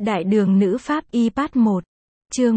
Đại đường nữ pháp y part 1. Chương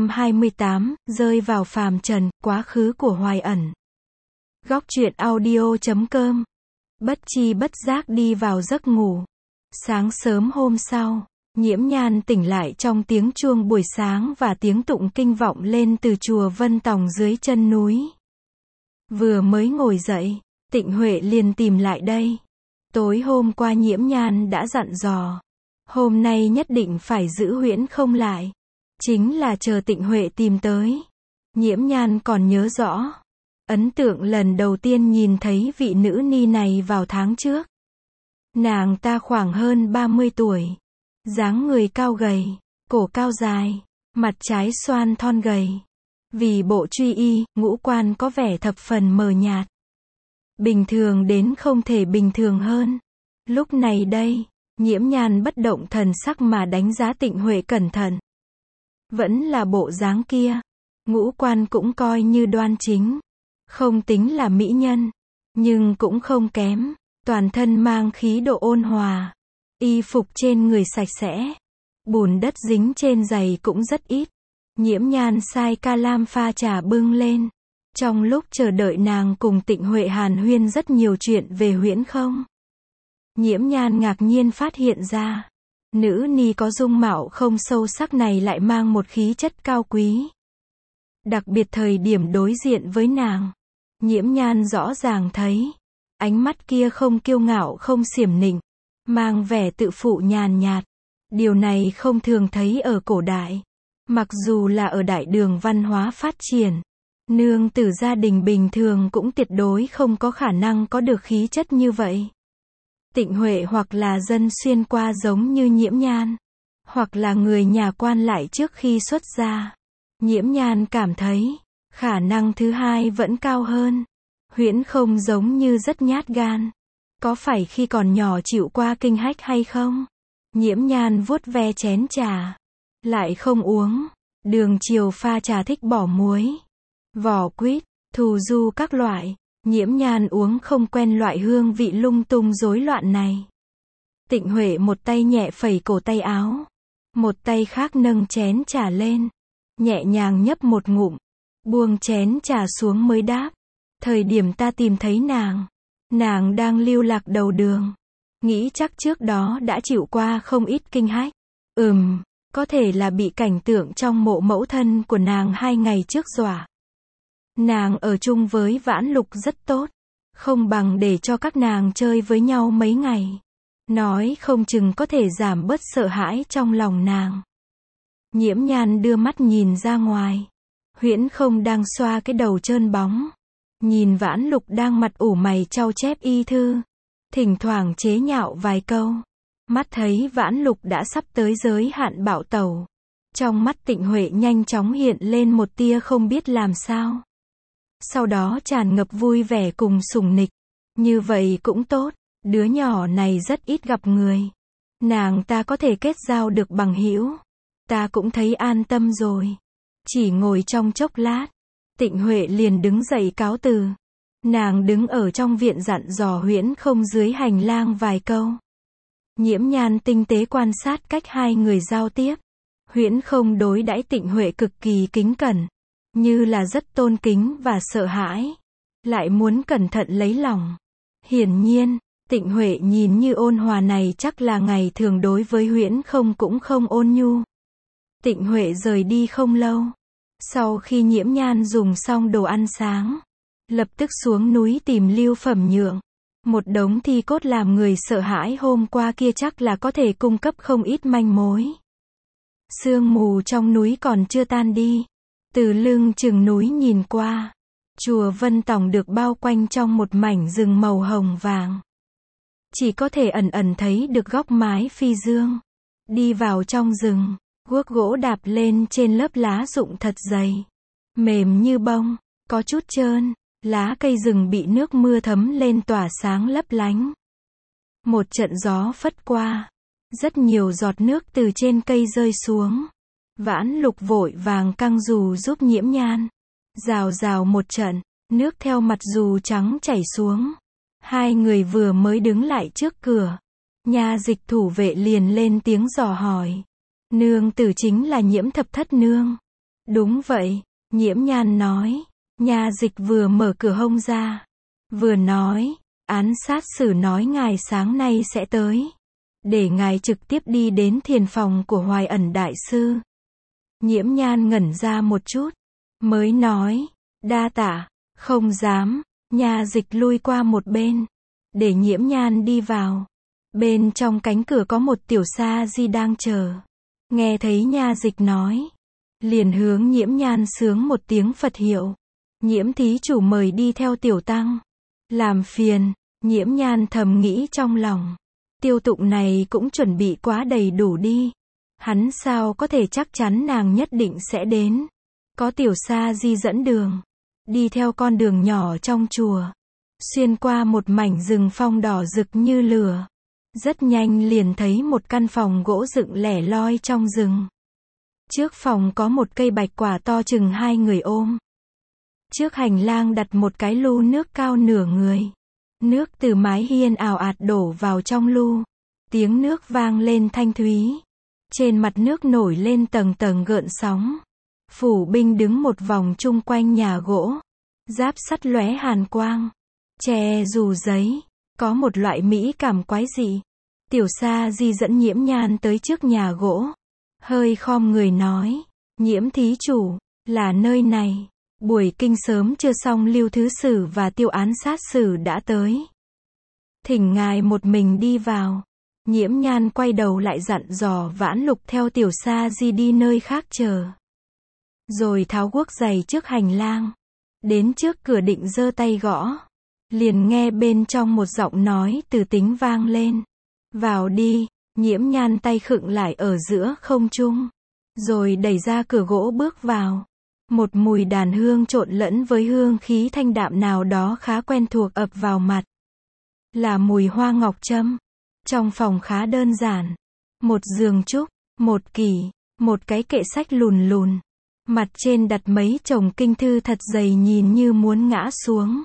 128, rơi vào phàm trần, quá khứ của Hoài Ẩn. Góc truyện audio.com. Bất chi bất giác đi vào giấc ngủ. Sáng sớm hôm sau, Nhiễm Nhan tỉnh lại trong tiếng chuông buổi sáng và tiếng tụng kinh vọng lên từ chùa Vân Tòng dưới chân núi. Vừa mới ngồi dậy, Tịnh Huệ liền tìm lại đây. Tối hôm qua Nhiễm Nhan đã dặn dò, hôm nay nhất định phải giữ Huyễn Không lại. Chính là chờ Tịnh Huệ tìm tới. Nhiễm Nhan còn nhớ rõ. Ấn tượng lần đầu tiên nhìn thấy vị nữ ni này vào tháng trước. Nàng ta khoảng hơn 30 tuổi. Dáng người cao gầy, cổ cao dài, mặt trái xoan thon gầy. Vì bộ truy y, ngũ quan có vẻ thập phần mờ nhạt. Bình thường đến không thể bình thường hơn. Lúc này đây, Nhiễm Nhan bất động thần sắc mà đánh giá Tịnh Huệ cẩn thận. Vẫn là bộ dáng kia. Ngũ quan cũng coi như đoan chính. Không tính là mỹ nhân. Nhưng cũng không kém. Toàn thân mang khí độ ôn hòa. Y phục trên người sạch sẽ. Bùn đất dính trên giày cũng rất ít. Nhiễm Nhan sai ca lam pha trà bưng lên. Trong lúc chờ đợi nàng cùng Tịnh Huệ hàn huyên rất nhiều chuyện về Huyễn Không. Nhiễm Nhan ngạc nhiên phát hiện ra, nữ ni có dung mạo không sâu sắc này lại mang một khí chất cao quý. Đặc biệt thời điểm đối diện với nàng, Nhiễm Nhan rõ ràng thấy, ánh mắt kia không kiêu ngạo không xiểm nịnh, mang vẻ tự phụ nhàn nhạt. Điều này không thường thấy ở cổ đại. Mặc dù là ở đại đường văn hóa phát triển, nương tử gia đình bình thường cũng tuyệt đối không có khả năng có được khí chất như vậy. Tịnh Huệ hoặc là dân xuyên qua giống như Nhiễm Nhan, hoặc là người nhà quan lại trước khi xuất gia. Nhiễm Nhan cảm thấy, khả năng thứ hai vẫn cao hơn. Huyễn Không giống như rất nhát gan. Có phải khi còn nhỏ chịu qua kinh hách hay không? Nhiễm Nhan vuốt ve chén trà. Lại không uống. Đường chiều pha trà thích bỏ muối, vỏ quýt, thù du các loại. Nhiễm Nhan uống không quen loại hương vị lung tung rối loạn này. Tịnh Huệ một tay nhẹ phẩy cổ tay áo, một tay khác nâng chén trà lên, nhẹ nhàng nhấp một ngụm, buông chén trà xuống mới đáp. Thời điểm ta tìm thấy nàng đang lưu lạc đầu đường. Nghĩ chắc trước đó đã chịu qua không ít kinh hách. Có thể là bị cảnh tượng trong mộ mẫu thân của nàng 2 ngày trước dọa. Nàng ở chung với Vãn Lục rất tốt. Không bằng để cho các nàng chơi với nhau mấy ngày. Nói không chừng có thể giảm bớt sợ hãi trong lòng nàng. Nhiễm Nhan đưa mắt nhìn ra ngoài. Huyễn Không đang xoa cái đầu trơn bóng. Nhìn Vãn Lục đang mặt ủ mày trau chép y thư. Thỉnh thoảng chế nhạo vài câu. Mắt thấy Vãn Lục đã sắp tới giới hạn bạo tẩu. Trong mắt Tịnh Huệ nhanh chóng hiện lên một tia không biết làm sao. Sau đó tràn ngập vui vẻ cùng sủng nịch. Như vậy cũng tốt, đứa nhỏ này rất ít gặp người. Nàng ta có thể kết giao được bằng hữu. Ta cũng thấy an tâm rồi. Chỉ ngồi trong chốc lát, Tịnh Huệ liền đứng dậy cáo từ. Nàng đứng ở trong viện dặn dò Huyễn Không dưới hành lang vài câu. Nhiễm Nhan tinh tế quan sát cách hai người giao tiếp. Huyễn Không đối đãi Tịnh Huệ cực kỳ kính cẩn, như là rất tôn kính và sợ hãi, lại muốn cẩn thận lấy lòng. Hiển nhiên, Tịnh Huệ nhìn như ôn hòa này chắc là ngày thường đối với Huyễn Không cũng không ôn nhu. Tịnh Huệ rời đi không lâu. Sau khi Nhiễm Nhan dùng xong đồ ăn sáng, lập tức xuống núi tìm Lưu Phẩm Nhượng. Một đống thi cốt làm người sợ hãi hôm qua kia chắc là có thể cung cấp không ít manh mối. Sương mù trong núi còn chưa tan đi. Từ lưng chừng núi nhìn qua, chùa Vân Tòng được bao quanh trong một mảnh rừng màu hồng vàng. Chỉ có thể ẩn ẩn thấy được góc mái phi dương. Đi vào trong rừng, guốc gỗ đạp lên trên lớp lá rụng thật dày, mềm như bông, có chút trơn. Lá cây rừng bị nước mưa thấm lên tỏa sáng lấp lánh. Một trận gió phất qua, rất nhiều giọt nước từ trên cây rơi xuống. Vãn Lục vội vàng căng dù giúp Nhiễm Nhan. Rào rào một trận, nước theo mặt dù trắng chảy xuống. Hai người vừa mới đứng lại trước cửa, nha dịch thủ vệ liền lên tiếng dò hỏi. Nương tử chính là Nhiễm thập thất nương. Đúng vậy, Nhiễm Nhan nói. Nha dịch vừa mở cửa hông ra, vừa nói, án sát xử nói ngài sáng nay sẽ tới, để ngài trực tiếp đi đến thiền phòng của Hoài Ẩn đại sư. Nhiễm Nhan ngẩn ra một chút, mới nói, đa tạ, không dám. Nha dịch lui qua một bên, để Nhiễm Nhan đi vào. Bên trong cánh cửa có một tiểu sa di đang chờ. Nghe thấy nha dịch nói, liền hướng Nhiễm Nhan sướng một tiếng Phật hiệu. Nhiễm thí chủ mời đi theo tiểu tăng. Làm phiền. Nhiễm Nhan thầm nghĩ trong lòng. Tiêu Tụng này cũng chuẩn bị quá đầy đủ đi. Hắn sao có thể chắc chắn nàng nhất định sẽ đến. Có tiểu sa di dẫn đường. Đi theo con đường nhỏ trong chùa. Xuyên qua một mảnh rừng phong đỏ rực như lửa. Rất nhanh liền thấy một căn phòng gỗ dựng lẻ loi trong rừng. Trước phòng có một cây bạch quả to chừng 2 người ôm. Trước hành lang đặt một cái lu nước cao nửa người. Nước từ mái hiên ào ạt đổ vào trong lu. Tiếng nước vang lên thanh thúy. Trên mặt nước nổi lên tầng tầng gợn sóng. Phủ binh đứng một vòng chung quanh nhà gỗ. Giáp sắt lóe hàn quang. Tre dù giấy. Có một loại mỹ cảm quái dị. Tiểu sa di dẫn Nhiễm Nhan tới trước nhà gỗ. Hơi khom người nói. Nhiễm thí chủ, là nơi này. Buổi kinh sớm chưa xong Lưu Thứ Sử và Tiêu Án Sát Sử đã tới. Thỉnh ngài một mình đi vào. Nhiễm Nhan quay đầu lại dặn dò Vãn Lục theo tiểu sa di đi nơi khác chờ. Rồi tháo guốc giày trước hành lang. Đến trước cửa định giơ tay gõ. Liền nghe bên trong một giọng nói từ tính vang lên. Vào đi. Nhiễm Nhan tay khựng lại ở giữa không trung. Rồi đẩy ra cửa gỗ bước vào. Một mùi đàn hương trộn lẫn với hương khí thanh đạm nào đó khá quen thuộc ập vào mặt. Là mùi hoa ngọc trâm. Trong phòng khá đơn giản. Một giường trúc, một kỷ, một cái kệ sách lùn lùn. Mặt trên đặt mấy chồng kinh thư thật dày nhìn như muốn ngã xuống.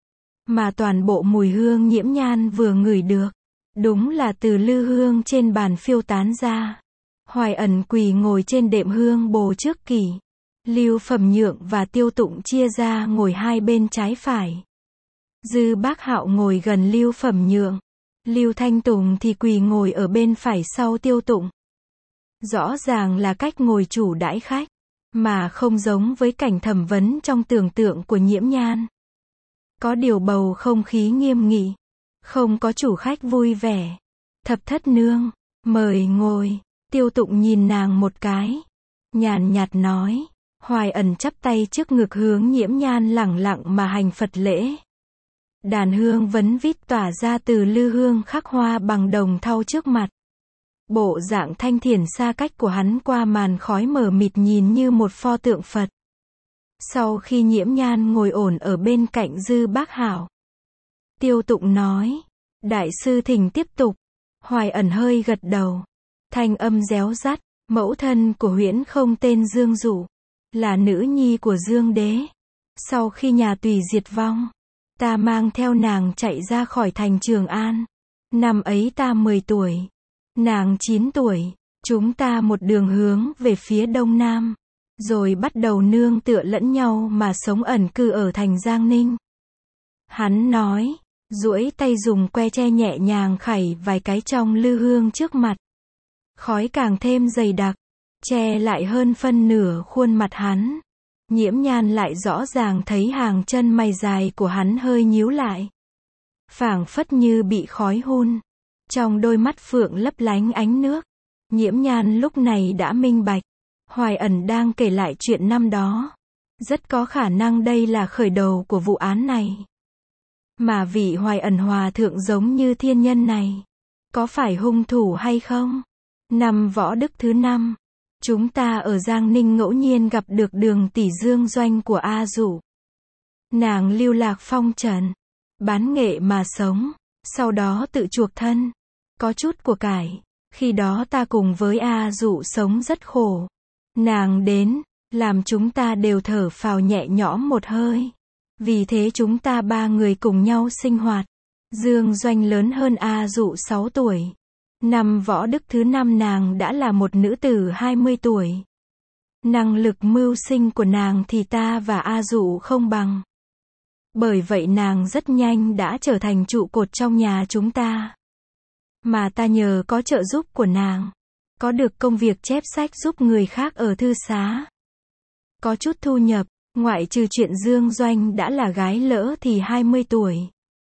Mà toàn bộ mùi hương Nhiễm Nhan vừa ngửi được. Đúng là từ lư hương trên bàn phiêu tán ra. Hoài Ẩn quỳ ngồi trên đệm hương bồ trước kỷ. Lưu Phẩm Nhượng và Tiêu Tụng chia ra ngồi hai bên trái phải. Dư Bác Hạo ngồi gần Lưu Phẩm Nhượng. Lưu Thanh Tùng thì quỳ ngồi ở bên phải sau Tiêu Tụng. Rõ ràng là cách ngồi chủ đãi khách, mà không giống với cảnh thẩm vấn trong tưởng tượng của Nhiễm Nhan. Có điều bầu không khí nghiêm nghị, không có chủ khách vui vẻ. Thập thất nương, mời ngồi. Tiêu Tụng nhìn nàng một cái, nhàn nhạt nói. Hoài Ẩn chắp tay trước ngực hướng Nhiễm Nhan lẳng lặng mà hành Phật lễ. Đàn hương vấn vít tỏa ra từ lư hương khắc hoa bằng đồng thau trước mặt. Bộ dạng thanh thiền xa cách của hắn qua màn khói mờ mịt nhìn như một pho tượng Phật. Sau khi Nhiễm Nhan ngồi ổn ở bên cạnh Dư Bác Hạo, Tiêu Tụng nói, đại sư thỉnh tiếp tục. Hoài Ẩn hơi gật đầu, thanh âm réo rắt, mẫu thân của Huyễn Không tên Dương Dụ, là nữ nhi của Dương Đế. Sau khi nhà Tùy diệt vong, ta mang theo nàng chạy ra khỏi thành Trường An. Năm ấy ta 10 tuổi, nàng 9 tuổi, chúng ta một đường hướng về phía đông nam, rồi bắt đầu nương tựa lẫn nhau mà sống ẩn cư ở thành Giang Ninh. Hắn nói, duỗi tay dùng que tre nhẹ nhàng khảy vài cái trong lư hương trước mặt. Khói càng thêm dày đặc, che lại hơn phân nửa khuôn mặt hắn. Nhiễm Nhan lại rõ ràng thấy hàng chân mày dài của hắn hơi nhíu lại, phảng phất như bị khói hun. Trong đôi mắt phượng lấp lánh ánh nước. Nhiễm Nhan lúc này đã minh bạch, Hoài Ẩn đang kể lại chuyện năm đó. Rất có khả năng đây là khởi đầu của vụ án này. Mà vị Hoài Ẩn hòa thượng giống như thiên nhân này, có phải hung thủ hay không? Năm Võ Đức thứ 5, chúng ta ở Giang Ninh ngẫu nhiên gặp được Đường tỷ Dương doanh của A Dụ. Nàng lưu lạc phong trần, bán nghệ mà sống, sau đó tự chuộc thân, có chút của cải. Khi đó ta cùng với A Dụ sống rất khổ. Nàng đến, làm chúng ta đều thở phào nhẹ nhõm một hơi. Vì thế chúng ta 3 người cùng nhau sinh hoạt. Dương doanh lớn hơn A Dụ 6 tuổi. Năm Võ Đức thứ 5 nàng đã là một nữ tử 20 tuổi. Năng lực mưu sinh của nàng thì ta và A Dụ không bằng. Bởi vậy nàng rất nhanh đã trở thành trụ cột trong nhà chúng ta. Mà ta nhờ có trợ giúp của nàng, có được công việc chép sách giúp người khác ở thư xá. Có chút thu nhập, ngoại trừ chuyện Dương Doanh đã là gái lỡ thì 20 tuổi.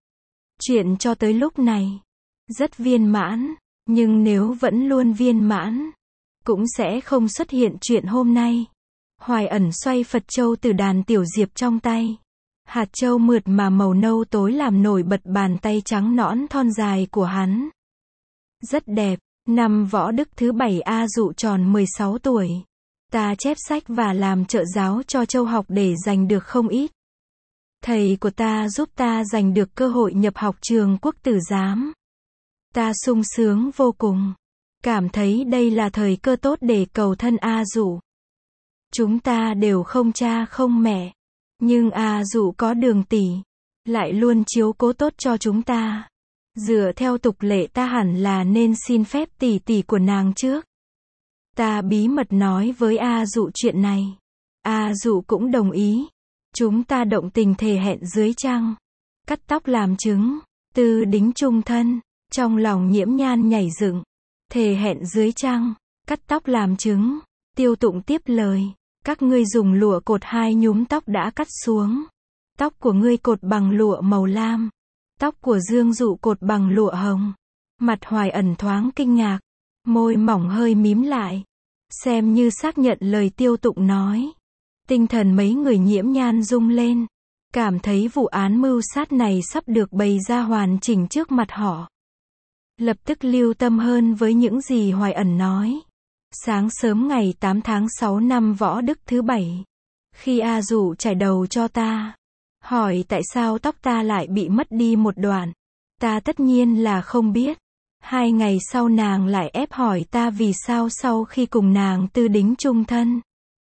Chuyện cho tới lúc này, rất viên mãn, nhưng nếu vẫn luôn viên mãn, cũng sẽ không xuất hiện chuyện hôm nay. Hoài Ẩn xoay Phật châu từ đàn tiểu diệp trong tay. Hạt châu mượt mà màu nâu tối làm nổi bật bàn tay trắng nõn thon dài của hắn. Rất đẹp. Năm Võ Đức thứ 7 A Dụ tròn 16 tuổi. Ta chép sách và làm trợ giáo cho Châu học để giành được không ít. Thầy của ta giúp ta giành được cơ hội nhập học trường quốc tử giám. Ta sung sướng vô cùng. Cảm thấy đây là thời cơ tốt để cầu thân A Dụ. Chúng ta đều không cha không mẹ. Nhưng A Dụ có Đường tỷ, lại luôn chiếu cố tốt cho chúng ta. Dựa theo tục lệ ta hẳn là nên xin phép tỷ tỷ của nàng trước. Ta bí mật nói với A Dụ chuyện này. A Dụ cũng đồng ý. Chúng ta động tình thề hẹn dưới trăng. Cắt tóc làm chứng. Tư đính chung thân. Trong lòng Nhiễm Nhan nhảy dựng. Thề hẹn dưới trăng. Cắt tóc làm chứng. Tiêu Tụng tiếp lời. Các ngươi dùng lụa cột 2 nhúm tóc đã cắt xuống. Tóc của ngươi cột bằng lụa màu lam. Tóc của Dương Dụ cột bằng lụa hồng. Mặt Hoài Ẩn thoáng kinh ngạc. Môi mỏng hơi mím lại. Xem như xác nhận lời Tiêu Tụng nói. Tinh thần mấy người Nhiễm Nhan rung lên. Cảm thấy vụ án mưu sát này sắp được bày ra hoàn chỉnh trước mặt họ. Lập tức lưu tâm hơn với những gì Hoài Ẩn nói. Sáng sớm ngày 8 tháng 6 năm Võ Đức thứ 7. Khi A Dụ chải đầu cho ta. Hỏi tại sao tóc ta lại bị mất đi một đoạn. Ta tất nhiên là không biết. 2 ngày sau nàng lại ép hỏi ta vì sao sau khi cùng nàng tư đính chung thân.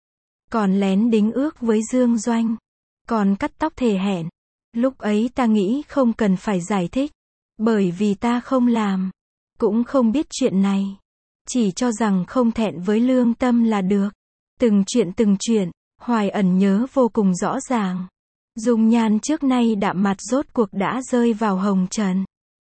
Còn lén đính ước với Dương Doanh. Còn cắt tóc thề hẹn. Lúc ấy ta nghĩ không cần phải giải thích. Bởi vì ta không làm. Cũng không biết chuyện này. Chỉ cho rằng không thẹn với lương tâm là được. Từng chuyện, Hoài Ẩn nhớ vô cùng rõ ràng. Dung nhan trước nay đạm mặt rốt cuộc đã rơi vào hồng trần.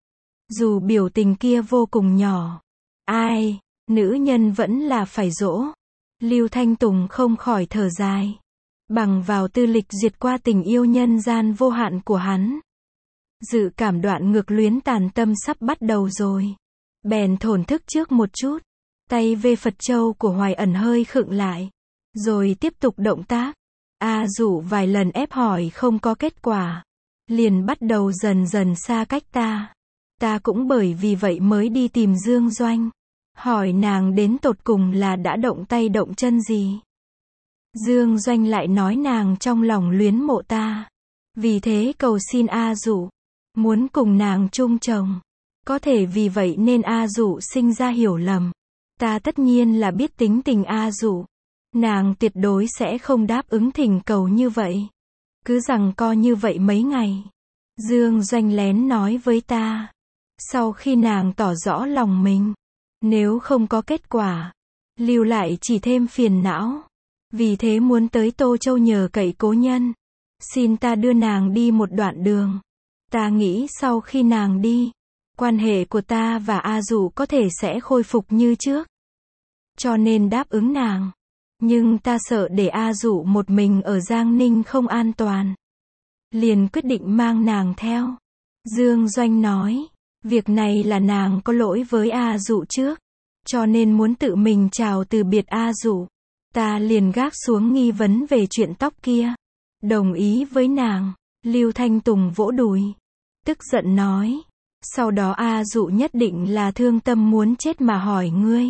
Dù biểu tình kia vô cùng nhỏ. Ai, nữ nhân vẫn là phải dỗ. Lưu Thanh Tùng không khỏi thở dài. Bằng vào tư lịch duyệt qua tình yêu nhân gian vô hạn của hắn. Dự cảm đoạn ngược luyến tàn tâm sắp bắt đầu rồi. Bèn thổn thức trước một chút. Tay về Phật châu của Hoài Ẩn hơi khựng lại. Rồi tiếp tục động tác. A Dụ vài lần ép hỏi không có kết quả. Liền bắt đầu dần dần xa cách ta. Ta cũng bởi vì vậy mới đi tìm Dương Doanh. Hỏi nàng đến tột cùng là đã động tay động chân gì. Dương Doanh lại nói nàng trong lòng luyến mộ ta. Vì thế cầu xin A Dụ. Muốn cùng nàng chung chồng. Có thể vì vậy nên A Dụ sinh ra hiểu lầm. Ta tất nhiên là biết tính tình A Dụ. Nàng tuyệt đối sẽ không đáp ứng thỉnh cầu như vậy. Cứ rằng co như vậy mấy ngày. Dương Doanh lén nói với ta. Sau khi nàng tỏ rõ lòng mình. Nếu không có kết quả. Lưu lại chỉ thêm phiền não. Vì thế muốn tới Tô Châu nhờ cậy cố nhân. Xin ta đưa nàng đi một đoạn đường. Ta nghĩ sau khi nàng đi. Quan hệ của ta và A Dụ có thể sẽ khôi phục như trước. Cho nên đáp ứng nàng. Nhưng ta sợ để A Dụ một mình ở Giang Ninh không an toàn. Liền quyết định mang nàng theo. Dương Doanh nói. Việc này là nàng có lỗi với A Dụ trước. Cho nên muốn tự mình chào từ biệt A Dụ. Ta liền gác xuống nghi vấn về chuyện tóc kia. Đồng ý với nàng. Lưu Thanh Tùng vỗ đùi. Tức giận nói. Sau đó A Dụ nhất định là thương tâm muốn chết mà hỏi ngươi.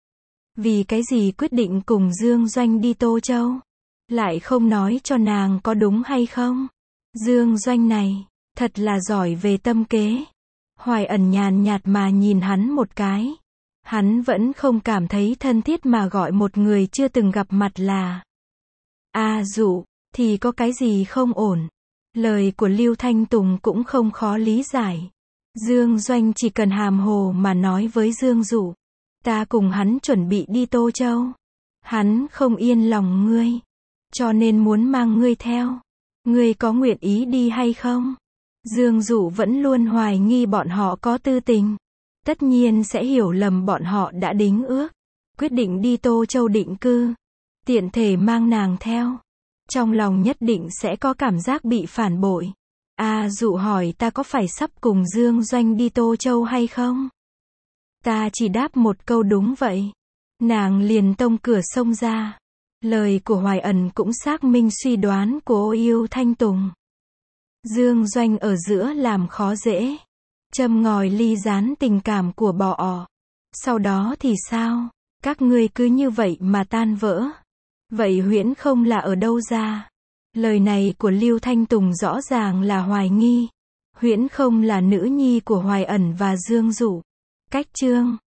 Vì cái gì quyết định cùng Dương Doanh đi Tô Châu? Lại không nói cho nàng có đúng hay không? Dương Doanh này, thật là giỏi về tâm kế. Hoài Ẩn nhàn nhạt mà nhìn hắn một cái. Hắn vẫn không cảm thấy thân thiết mà gọi một người chưa từng gặp mặt là A Dụ, thì có cái gì không ổn. Lời của Lưu Thanh Tùng cũng không khó lý giải. Dương Doanh chỉ cần hàm hồ mà nói với Dương Dụ. Ta cùng hắn chuẩn bị đi Tô Châu. Hắn không yên lòng ngươi. Cho nên muốn mang ngươi theo. Ngươi có nguyện ý đi hay không? Dương Dụ vẫn luôn hoài nghi bọn họ có tư tình. Tất nhiên sẽ hiểu lầm bọn họ đã đính ước. Quyết định đi Tô Châu định cư. Tiện thể mang nàng theo. Trong lòng nhất định sẽ có cảm giác bị phản bội. Dụ hỏi ta có phải sắp cùng Dương Doanh đi Tô Châu hay không? Ta chỉ đáp một câu đúng vậy. Nàng liền tông cửa xông ra. Lời của Hoài Ẩn cũng xác minh suy đoán của Ô Yêu Thanh Tùng. Dương Doanh ở giữa làm khó dễ. Châm ngòi ly gián tình cảm của bọ. Sau đó thì sao? Các ngươi cứ như vậy mà tan vỡ. Vậy Huyễn Không là ở đâu ra? Lời này của Lưu Thanh Tùng rõ ràng là hoài nghi. Huyễn Không là nữ nhi của Hoài Ẩn và Dương Dụ. Cách chương